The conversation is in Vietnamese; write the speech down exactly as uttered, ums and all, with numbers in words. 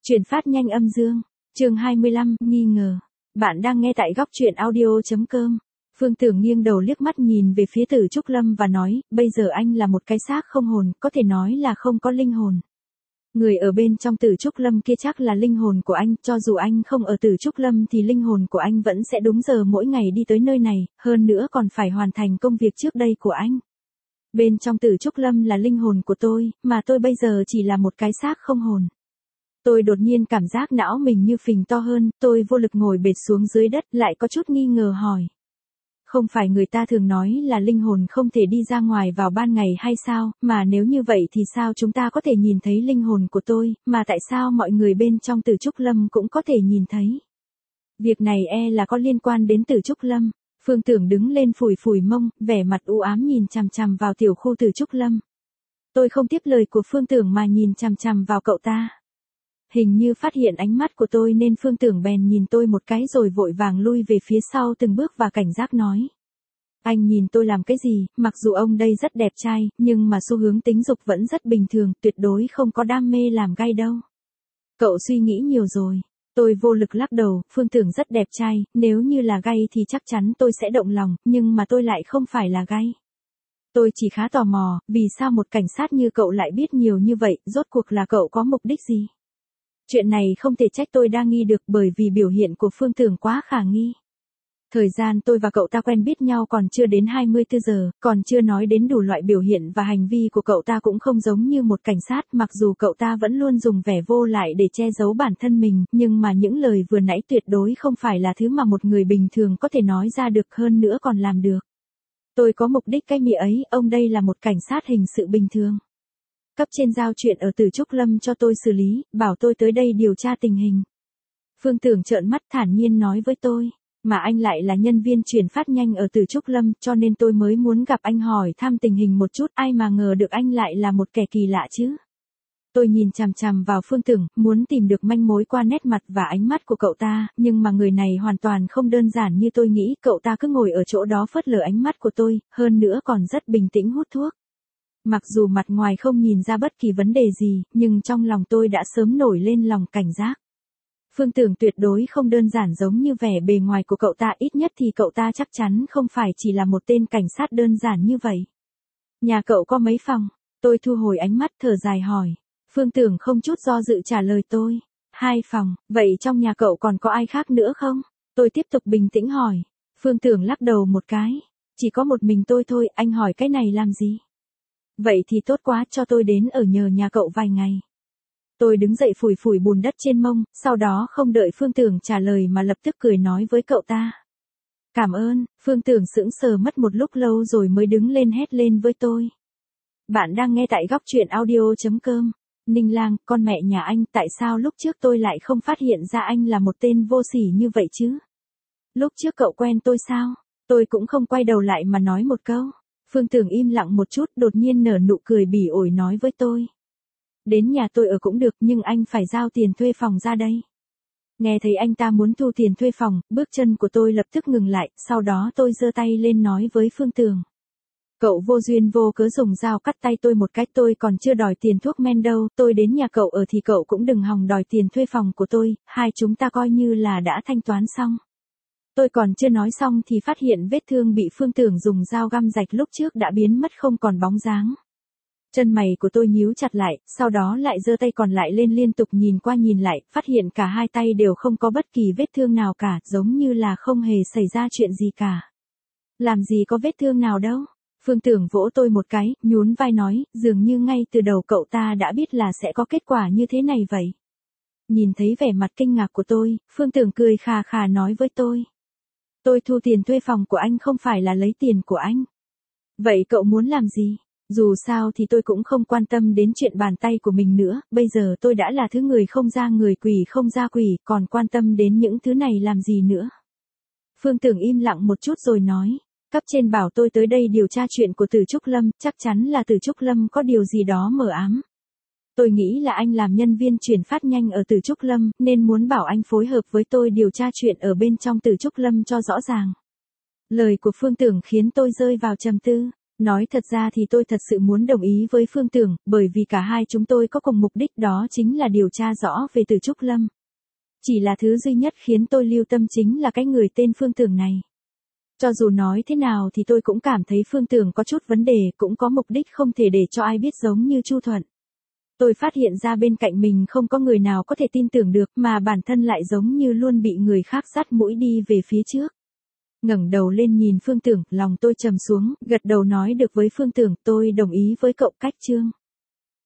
Truyền phát nhanh âm dương, chương hai mươi lăm, nghi ngờ. Bạn đang nghe tại góc truyện audio chấm com. Phương Tưởng nghiêng đầu liếc mắt nhìn về phía Từ Trúc Lâm và nói, bây giờ anh là một cái xác không hồn, có thể nói là không có linh hồn. Người ở bên trong Từ Trúc Lâm kia chắc là linh hồn của anh, cho dù anh không ở Từ Trúc Lâm thì linh hồn của anh vẫn sẽ đúng giờ mỗi ngày đi tới nơi này, hơn nữa còn phải hoàn thành công việc trước đây của anh. Bên trong Từ Trúc Lâm là linh hồn của tôi, mà tôi bây giờ chỉ là một cái xác không hồn. Tôi đột nhiên cảm giác não mình như phình to hơn, tôi vô lực ngồi bệt xuống dưới đất, lại có chút nghi ngờ hỏi. Không phải người ta thường nói là linh hồn không thể đi ra ngoài vào ban ngày hay sao, mà nếu như vậy thì sao chúng ta có thể nhìn thấy linh hồn của tôi, mà tại sao mọi người bên trong Từ Trúc Lâm cũng có thể nhìn thấy. Việc này e là có liên quan đến Từ Trúc Lâm. Phương Tưởng đứng lên phủi phủi mông, vẻ mặt u ám nhìn chằm chằm vào tiểu khu Từ Trúc Lâm. Tôi không tiếp lời của Phương Tưởng mà nhìn chằm chằm vào cậu ta. Hình như phát hiện ánh mắt của tôi nên Phương Tưởng bèn nhìn tôi một cái rồi vội vàng lui về phía sau từng bước và cảnh giác nói. Anh nhìn tôi làm cái gì, mặc dù ông đây rất đẹp trai, nhưng mà xu hướng tính dục vẫn rất bình thường, tuyệt đối không có đam mê làm gay đâu. Cậu suy nghĩ nhiều rồi. Tôi vô lực lắc đầu, Phương Tưởng rất đẹp trai, nếu như là gay thì chắc chắn tôi sẽ động lòng, nhưng mà tôi lại không phải là gay. Tôi chỉ khá tò mò, vì sao một cảnh sát như cậu lại biết nhiều như vậy, rốt cuộc là cậu có mục đích gì? Chuyện này không thể trách tôi đa nghi được bởi vì biểu hiện của Phương Tưởng quá khả nghi. Thời gian tôi và cậu ta quen biết nhau còn chưa đến hai mươi tư giờ, còn chưa nói đến đủ loại biểu hiện và hành vi của cậu ta cũng không giống như một cảnh sát, mặc dù cậu ta vẫn luôn dùng vẻ vô lại để che giấu bản thân mình, nhưng mà những lời vừa nãy tuyệt đối không phải là thứ mà một người bình thường có thể nói ra được, hơn nữa còn làm được. Tôi có mục đích cái mỉa ấy, ông đây là một cảnh sát hình sự bình thường. Cấp trên giao chuyện ở Từ Trúc Lâm cho tôi xử lý, bảo tôi tới đây điều tra tình hình. Phương Tưởng trợn mắt thản nhiên nói với tôi, mà anh lại là nhân viên chuyển phát nhanh ở Từ Trúc Lâm, cho nên tôi mới muốn gặp anh hỏi thăm tình hình một chút, ai mà ngờ được anh lại là một kẻ kỳ lạ chứ. Tôi nhìn chằm chằm vào Phương Tưởng, muốn tìm được manh mối qua nét mặt và ánh mắt của cậu ta, nhưng mà người này hoàn toàn không đơn giản như tôi nghĩ, cậu ta cứ ngồi ở chỗ đó phớt lờ ánh mắt của tôi, hơn nữa còn rất bình tĩnh hút thuốc. Mặc dù mặt ngoài không nhìn ra bất kỳ vấn đề gì, nhưng trong lòng tôi đã sớm nổi lên lòng cảnh giác. Phương Tưởng tuyệt đối không đơn giản giống như vẻ bề ngoài của cậu ta, ít nhất thì cậu ta chắc chắn không phải chỉ là một tên cảnh sát đơn giản như vậy. Nhà cậu có mấy phòng? Tôi thu hồi ánh mắt thở dài hỏi. Phương Tưởng không chút do dự trả lời tôi. Hai phòng, vậy trong nhà cậu còn có ai khác nữa không? Tôi tiếp tục bình tĩnh hỏi. Phương Tưởng lắc đầu một cái. Chỉ có một mình tôi thôi, anh hỏi cái này làm gì? Vậy thì tốt quá, cho tôi đến ở nhờ nhà cậu vài ngày. Tôi đứng dậy phủi phủi bùn đất trên mông, sau đó không đợi Phương Tưởng trả lời mà lập tức cười nói với cậu ta. Cảm ơn. Phương Tưởng sững sờ mất một lúc lâu rồi mới đứng lên hét lên với tôi. Bạn đang nghe tại góc truyện audio chấm com. Ninh Lang, con mẹ nhà anh, tại sao lúc trước tôi lại không phát hiện ra anh là một tên vô sỉ như vậy chứ? Lúc trước cậu quen tôi sao? Tôi cũng không quay đầu lại mà nói một câu. Phương Tưởng im lặng một chút, đột nhiên nở nụ cười bỉ ổi nói với tôi. Đến nhà tôi ở cũng được, nhưng anh phải giao tiền thuê phòng ra đây. Nghe thấy anh ta muốn thu tiền thuê phòng, bước chân của tôi lập tức ngừng lại, sau đó tôi giơ tay lên nói với Phương Tưởng. Cậu vô duyên vô cớ dùng dao cắt tay tôi một cách, tôi còn chưa đòi tiền thuốc men đâu, tôi đến nhà cậu ở thì cậu cũng đừng hòng đòi tiền thuê phòng của tôi, hai chúng ta coi như là đã thanh toán xong. Tôi còn chưa nói xong thì phát hiện vết thương bị Phương Tưởng dùng dao găm rạch lúc trước đã biến mất không còn bóng dáng. Chân mày của tôi nhíu chặt lại, sau đó lại giơ tay còn lại lên liên tục nhìn qua nhìn lại, phát hiện cả hai tay đều không có bất kỳ vết thương nào cả, giống như là không hề xảy ra chuyện gì cả. Làm gì có vết thương nào đâu. Phương Tưởng vỗ tôi một cái, nhún vai nói, dường như ngay từ đầu cậu ta đã biết là sẽ có kết quả như thế này vậy. Nhìn thấy vẻ mặt kinh ngạc của tôi, Phương Tưởng cười khà khà nói với tôi. Tôi thu tiền thuê phòng của anh không phải là lấy tiền của anh. Vậy cậu muốn làm gì? Dù sao thì tôi cũng không quan tâm đến chuyện bàn tay của mình nữa, bây giờ tôi đã là thứ người không ra người quỷ không ra quỷ, còn quan tâm đến những thứ này làm gì nữa. Phương Tưởng im lặng một chút rồi nói, cấp trên bảo tôi tới đây điều tra chuyện của Từ Trúc Lâm, chắc chắn là Từ Trúc Lâm có điều gì đó mờ ám. Tôi nghĩ là anh làm nhân viên chuyển phát nhanh ở Từ Trúc Lâm, nên muốn bảo anh phối hợp với tôi điều tra chuyện ở bên trong Từ Trúc Lâm cho rõ ràng. Lời của Phương Tưởng khiến tôi rơi vào trầm tư. Nói thật ra thì tôi thật sự muốn đồng ý với Phương Tưởng, bởi vì cả hai chúng tôi có cùng mục đích, đó chính là điều tra rõ về Từ Trúc Lâm. Chỉ là thứ duy nhất khiến tôi lưu tâm chính là cái người tên Phương Tưởng này. Cho dù nói thế nào thì tôi cũng cảm thấy Phương Tưởng có chút vấn đề, cũng có mục đích không thể để cho ai biết giống như Chu Thuận. Tôi phát hiện ra bên cạnh mình không có người nào có thể tin tưởng được, mà bản thân lại giống như luôn bị người khác dắt mũi đi về phía trước. Ngẩng đầu lên nhìn Phương Tưởng, lòng tôi trầm xuống, gật đầu nói được với Phương Tưởng, tôi đồng ý với cậu Cách Trương.